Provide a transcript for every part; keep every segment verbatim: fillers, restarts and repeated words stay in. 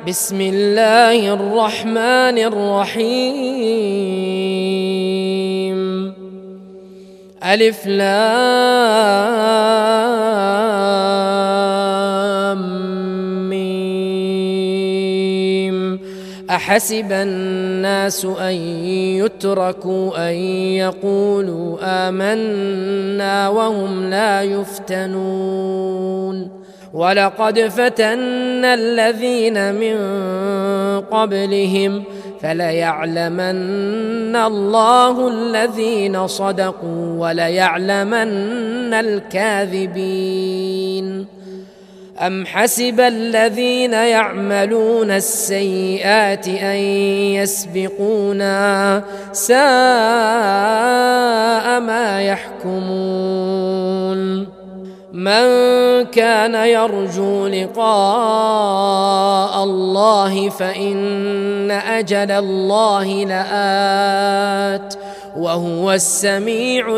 بسم الله الرحمن الرحيم. ألف لام ميم. أحسب الناس أن يتركوا أن يقولوا آمنا وهم لا يفتنون. ولقد فتنا الذين من قبلهم فليعلمن الله الذين صدقوا وليعلمن الكاذبين. أم حسب الذين يعملون السيئات أن يسبقونا ساء ما يحكمون. من كان يرجو لقاء الله فإن أجل الله لآت وهو السميع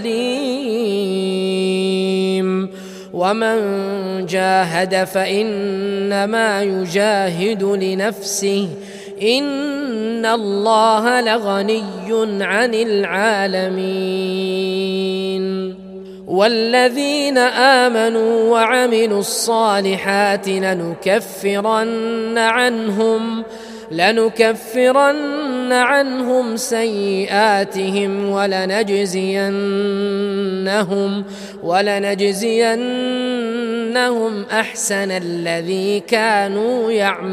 العليم. ومن جاهد فإنما يجاهد لنفسه إن الله لغني عن العالمين. والذين آمنوا وعملوا الصالحات لنكفرن عنهم لنكفرن عنهم سيئاتهم ولنجزينهم ولنجزينهم أحسن الذي كانوا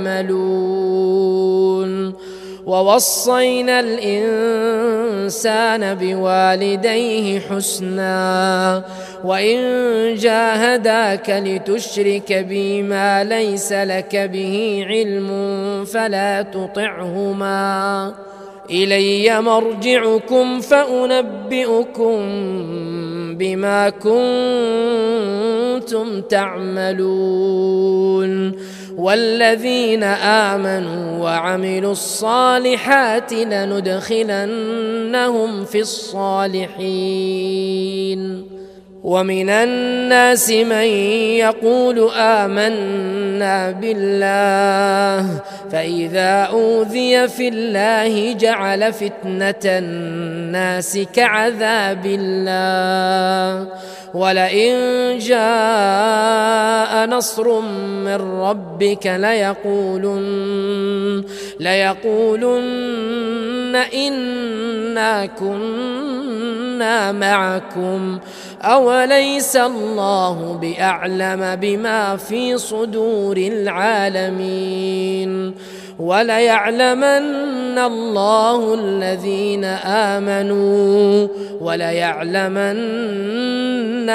يعملون. ووصينا الإنسان بوالديه حسنا وإن جاهداك لتشرك بي ما ليس لك به علم فلا تطعهما إلي مرجعكم فأنبئكم بما كنتم تعملون. والذين آمنوا وعملوا الصالحات لندخلنهم في الصالحين. ومن الناس من يقول آمنا بالله فإذا أوذي في الله جعل فتنة الناس كعذاب الله ولئن جاء نصر من ربك ليقولن ليقولن إنا كنا معكم أوليس الله بأعلم بما في صدور العالمين. وليعلمن الله الذين آمنوا وليعلمن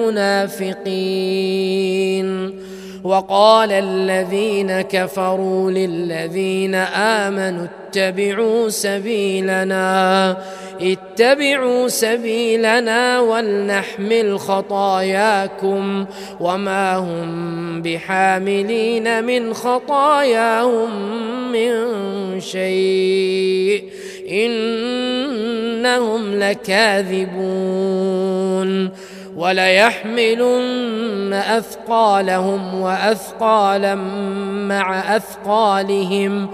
المنافقين. وقال الذين كفروا للذين آمنوا اتبعوا سبيلنا اتبعوا سبيلنا ولنحمل خطاياكم وما هم بحاملين من خطاياهم من شيء إنهم لكاذبون. وليحملن أثقالهم وأثقالا مع أثقالهم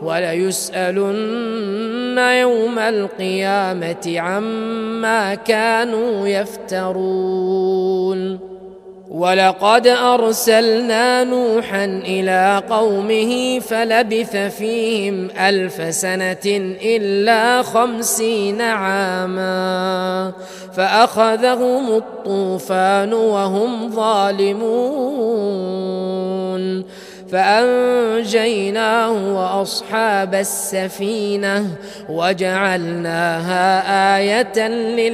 وليسألن يوم القيامة عما كانوا يفترون. ولقد أرسلنا نوحا إلى قومه فلبث فيهم ألف سنة إلا خمسين عاما فأخذهم الطوفان وهم ظالمون فأنجيناه وأصحاب السفينة وجعلناها آية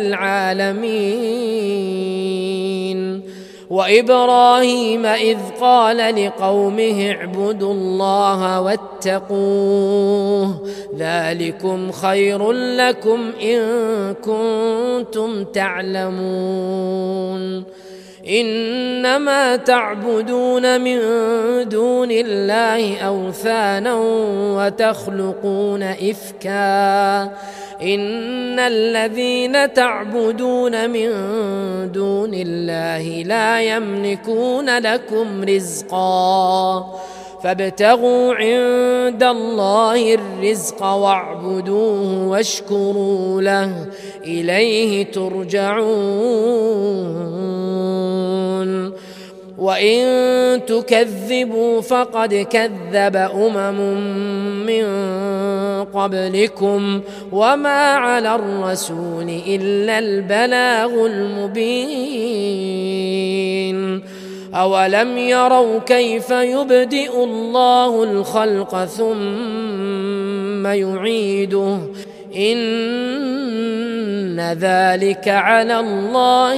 للعالمين. وإبراهيم إذ قال لقومه اعبدوا الله واتقوه ذلكم خير لكم إن كنتم تعلمون. إنما تعبدون من دون الله أوثانا وتخلقون إفكا إن الذين تعبدون من دون الله لا يملكون لكم رزقا فابتغوا عند الله الرزق واعبدوه واشكروا له إليه ترجعون وإن تكذبوا فقد كذب أمم من قبلكم وما على الرسول إلا البلاغ المبين أولم يروا كيف يبدئ الله الخلق ثم يعيده إن ذلك على الله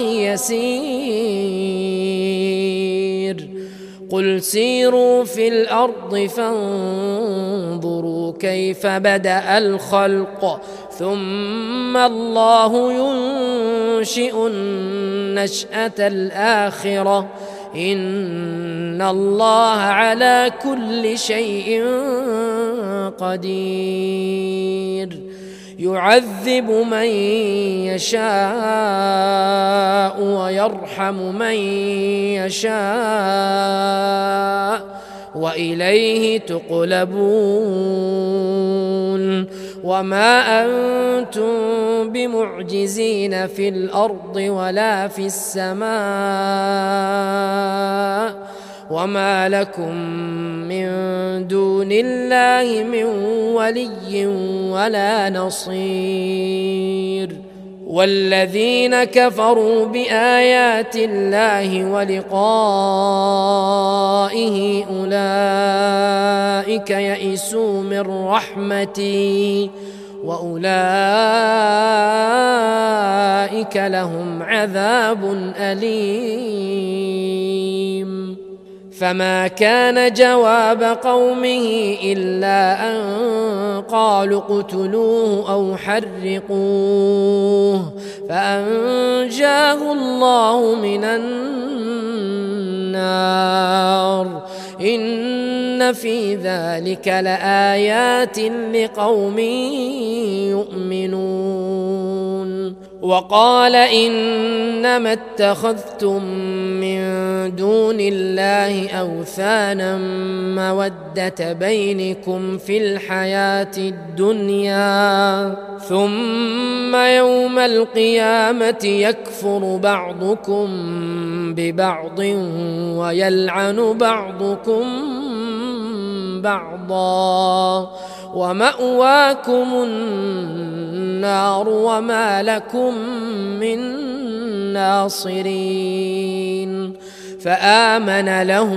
يسير قل سيروا في الأرض فانظروا كيف بدأ الخلق ثم الله ينشئ النشأة الآخرة إن الله على كل شيء قدير يعذب من يشاء ويرحم من يشاء وإليه تقلبون وما أنتم بمعجزين في الأرض ولا في السماء وما لكم من دون الله من ولي ولا نصير والذين كفروا بآيات الله ولقائه أولئك يئسوا من رحمتي وأولئك لهم عذاب أليم فما كان جواب قومه إلا أن قالوا اقتلوه أو حرقوه فأنجاه الله من النار إن في ذلك لآيات لقوم يؤمنون وقال إنما اتخذتم من دون الله أوثانا مودة بينكم في الحياة الدنيا ثم يوم القيامة يكفر بعضكم ببعض ويلعن بعضكم بعضا ومأواكم النار وما لكم من ناصرين فآمن له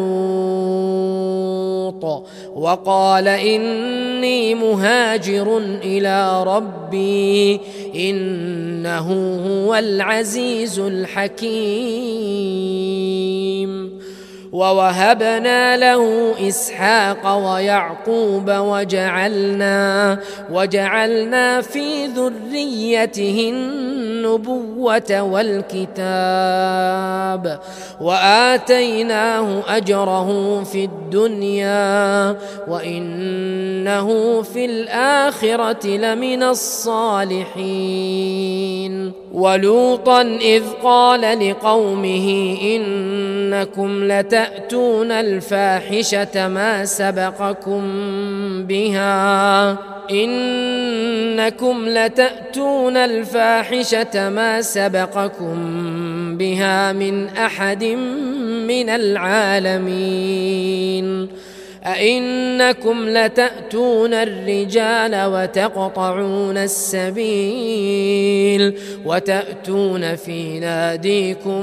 لوط وقال إني مهاجر إلى ربي إنه هو العزيز الحكيم ووهبنا له إسحاق ويعقوب وجعلنا وجعلنا في ذريته النبوة والكتاب وآتيناه أجره في الدنيا وإنه في الآخرة لمن الصالحين ولوطا إذ قال لقومه إنكم لتأتون الفاحشة ما سبقكم بها إنكم لتأتون الفاحشة ما سبقكم بها من أحد من العالمين أئنكم لتأتون الرجال وتقطعون السبيل وتأتون في ناديكم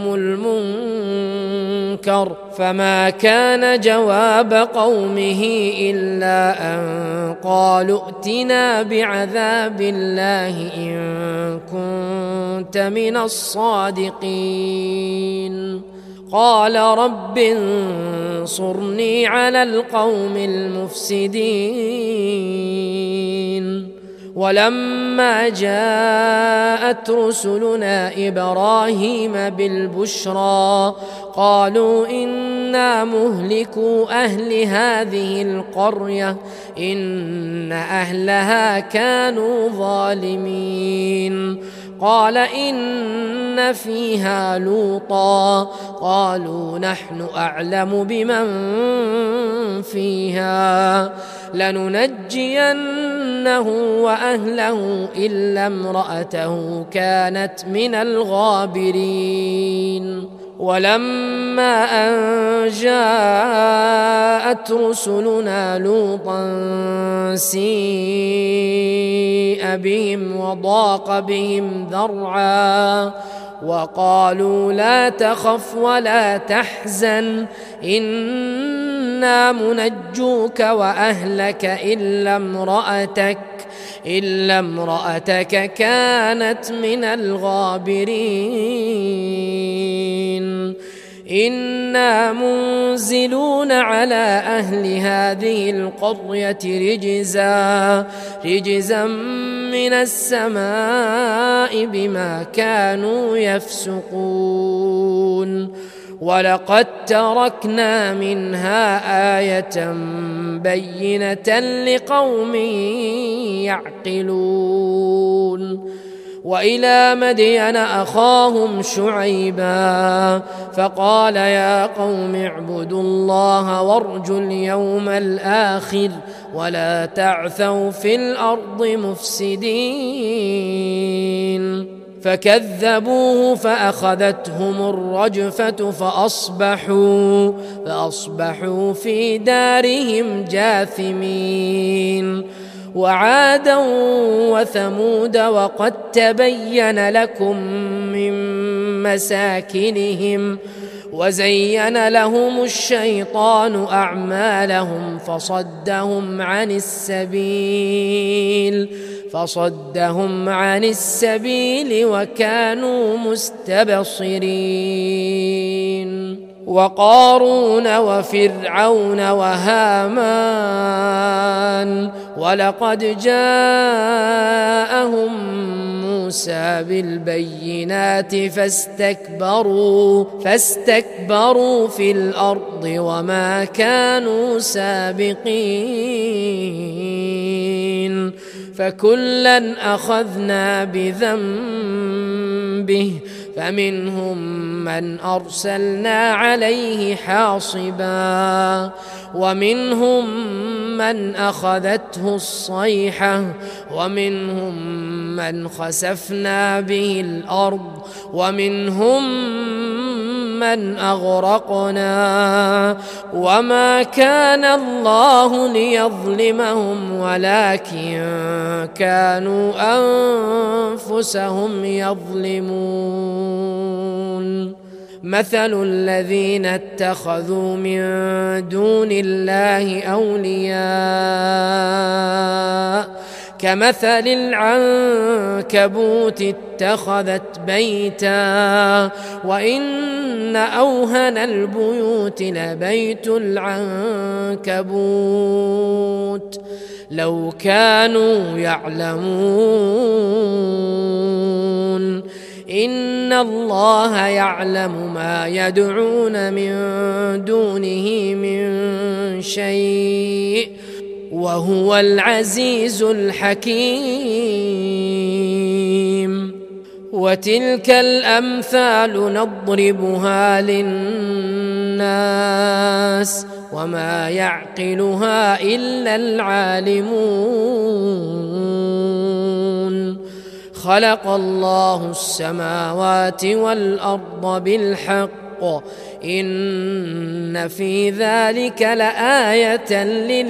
المنكر فما كان جواب قومه إلا أن قالوا ائتنا بعذاب الله إن كنت من الصادقين قال رب انصرني على القوم المفسدين ولما جاءت رسلنا إبراهيم بالبشرى قالوا إنا مهلكو أهل هذه القرية إن أهلها كانوا ظالمين قال إن فيها لوطا قالوا نحن أعلم بمن فيها لننجينه وأهله إلا امرأته كانت من الغابرين ولما أن جاءت رسلنا لوطا سيء بهم وضاق بهم ذرعا وقالوا لا تخف ولا تحزن إنا منجوك وأهلك إلا امرأتك إلا امرأتك كانت من الغابرين إنا منزلون على أهل هذه القرية رجزا رجزا من السماء بما كانوا يفسقون ولقد تركنا منها آية بينة لقوم يعقلون وإلى مدين أخاهم شعيبا فقال يا قوم اعبدوا الله وارجوا اليوم الآخر ولا تعثوا في الأرض مفسدين فكذبوه فأخذتهم الرجفة فأصبحوا فأصبحوا في دارهم جاثمين وعادا وثمود وقد تبين لكم من مساكنهم وزين لهم الشيطان أعمالهم فصدهم عن السبيل فصدهم عن السبيل وكانوا مستبصرين وقارون وفرعون وهامان ولقد جاءهم موسى بالبينات فاستكبروا فاستكبروا في الأرض وما كانوا سابقين فكلا أخذنا بذنبه فمنهم من أرسلنا عليه حاصبا ومنهم من أخذته الصيحة ومنهم من خسفنا به الأرض ومنهم من أغرقنا وما كان الله ليظلمهم ولكن كانوا أنفسهم يظلمون مثل الذين اتخذوا من دون الله أولياء كمثل العنكبوت اتخذت بيتا وإن أوهن البيوت لبيت العنكبوت لو كانوا يعلمون إن الله يعلم ما يدعون من دونه من شيء وهو العزيز الحكيم وتلك الأمثال نضربها للناس وما يعقلها إلا العالمون خلق الله السماوات والأرض بالحق إن في ذلك لآية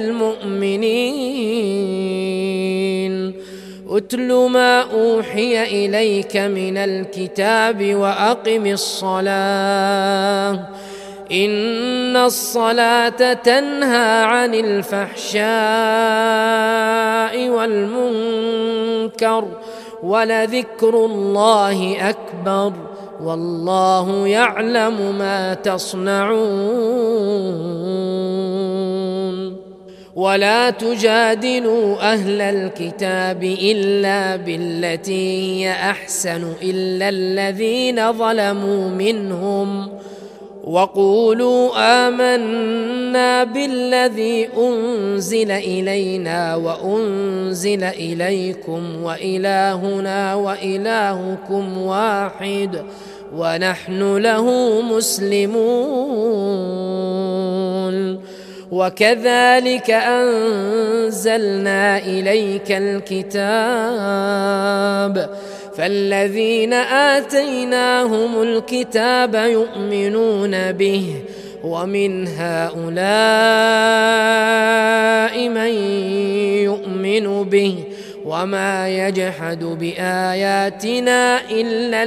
للمؤمنين أتل ما أوحي إليك من الكتاب وأقم الصلاة إن الصلاة تنهى عن الفحشاء والمنكر ولذكر الله أكبر والله يعلم ما تصنعون ولا تجادلوا أهل الكتاب إلا بالتي هي أحسن إلا الذين ظلموا منهم وقولوا آمنا بالذي أنزل إلينا وأنزل إليكم وإلهنا وإلهكم واحد ونحن له مسلمون وكذلك أنزلنا إليك الكتاب فالذين آتيناهم الكتاب يؤمنون به ومن هؤلاء من يؤمن به وما يجحد بآياتنا إلا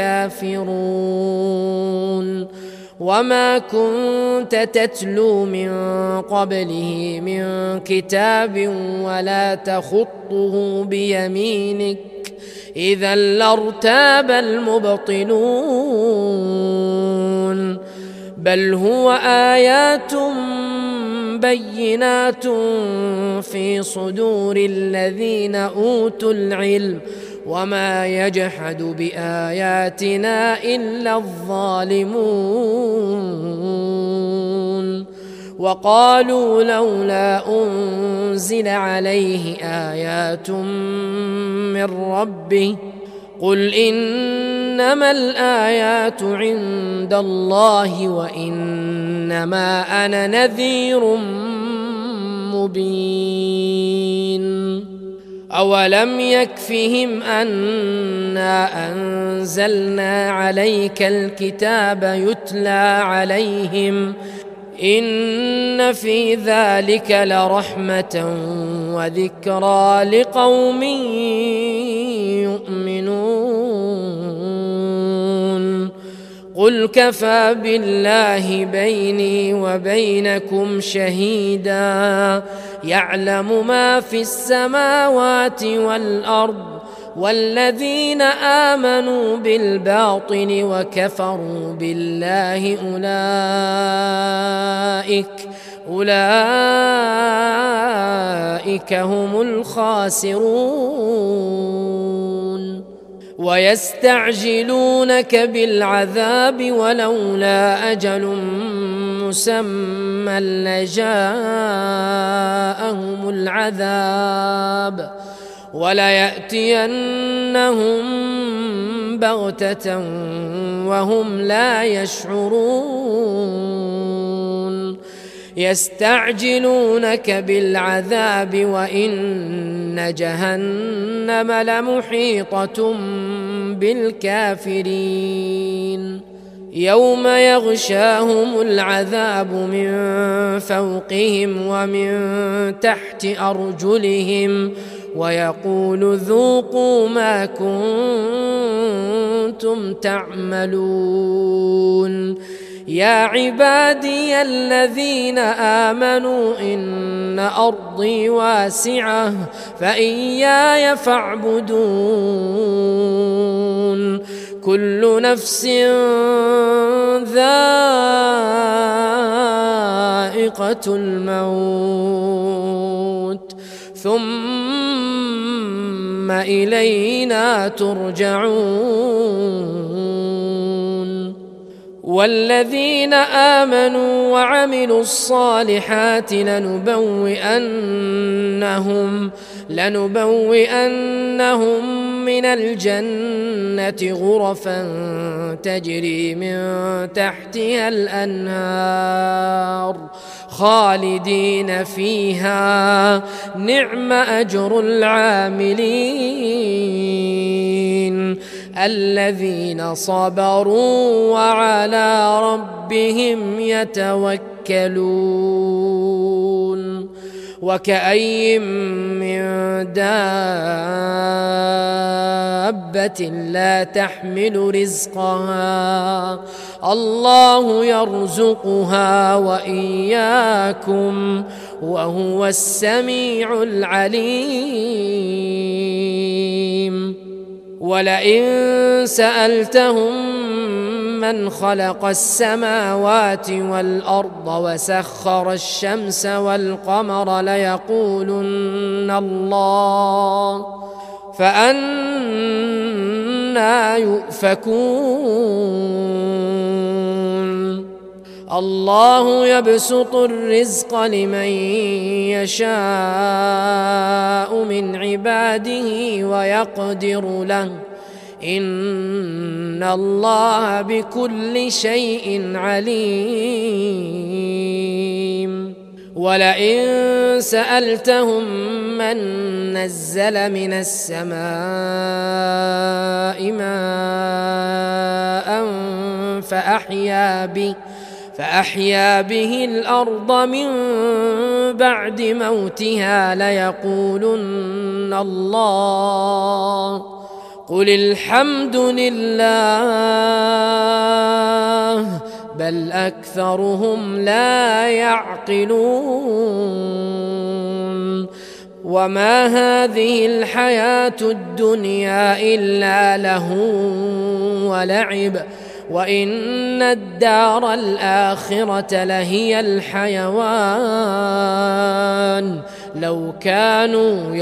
الكافرون وما كنت تتلو من قبله من كتاب ولا تخطه بيمينك إذا لارتاب المبطلون بل هو آيات بينات في صدور الذين أوتوا العلم وما يجحد بآياتنا إلا الظالمون وقالوا لولا أنزل عليه آيات من ربه قل إنما الآيات عند الله وإنما أنا نذير مبين أولم يكفهم أنا أنزلنا عليك الكتاب يتلى عليهم إن في ذلك لرحمة وذكرى لقوم يؤمنون قل كفى بالله بيني وبينكم شهيدا يعلم ما في السماوات والأرض والذين آمنوا بالباطل وكفروا بالله أولئك أولئك هم الخاسرون ويستعجلونك بالعذاب ولولا أجل مسمى لجاءهم العذاب وليأتينهم بغتة وهم لا يشعرون يستعجلونك بالعذاب وإن جهنم لمحيطة بالكافرين يوم يغشاهم العذاب من فوقهم ومن تحت أرجلهم ويقول ذوقوا ما كنتم تعملون يا عبادي الذين آمنوا إن أرضي واسعة فإياي فاعبدون كل نفس ذائقة الموت ثم إلينا ترجعون والذين آمنوا وعملوا الصالحات لنبوئنهم لنبوئنهم من الجنة غرفا تجري من تحتها الأنهار خالدين فيها نعم أجر العاملين الذين صبروا وعلى ربهم يتوكلون وكأي من دابة لا تحمل رزقها الله يرزقها وإياكم وهو السميع العليم ولئن سألتهم من خلق السماوات والأرض وسخر الشمس والقمر ليقولن الله فأنى يؤفكون الله يبسط الرزق لمن يشاء من عباده ويقدر له إن الله بكل شيء عليم ولئن سألتهم من نزل من السماء ماء فأحيا به فأحيا به الأرض من بعد موتها ليقولن الله قل الحمد لله بل أكثرهم لا يعقلون وما هذه الحياة الدنيا إلا لهو ولعب وإن الدار الآخرة لهي الحيوان لو كانوا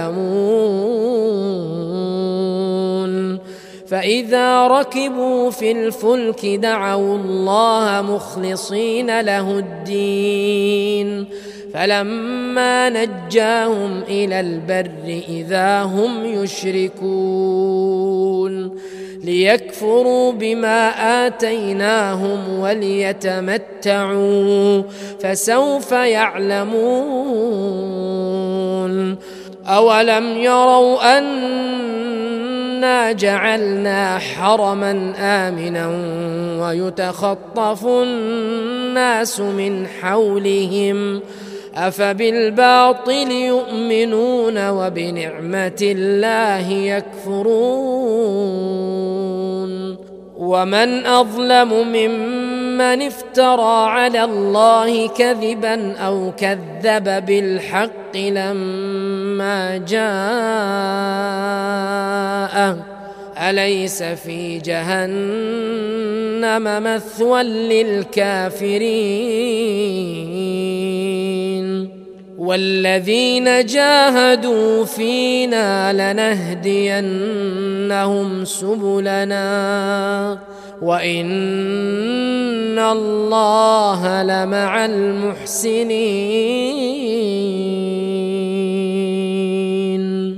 يعلمون فإذا ركبوا في الفلك دعوا الله مخلصين له الدين فلما نجاهم إلى البر إذا هم يشركون ليكفروا بما آتيناهم وليتمتعوا فسوف يعلمون أولم يروا أنا جعلنا حرما آمنا ويتخطف الناس من حولهم أفبالباطل يؤمنون وبنعمة الله يكفرون ومن أظلم ممن افترى على الله كذبا أو كذب بالحق لما جاءه أليس في جهنم مثوى للكافرين والذين جاهدوا فينا لنهدينهم سبلنا وإن الله لمع المحسنين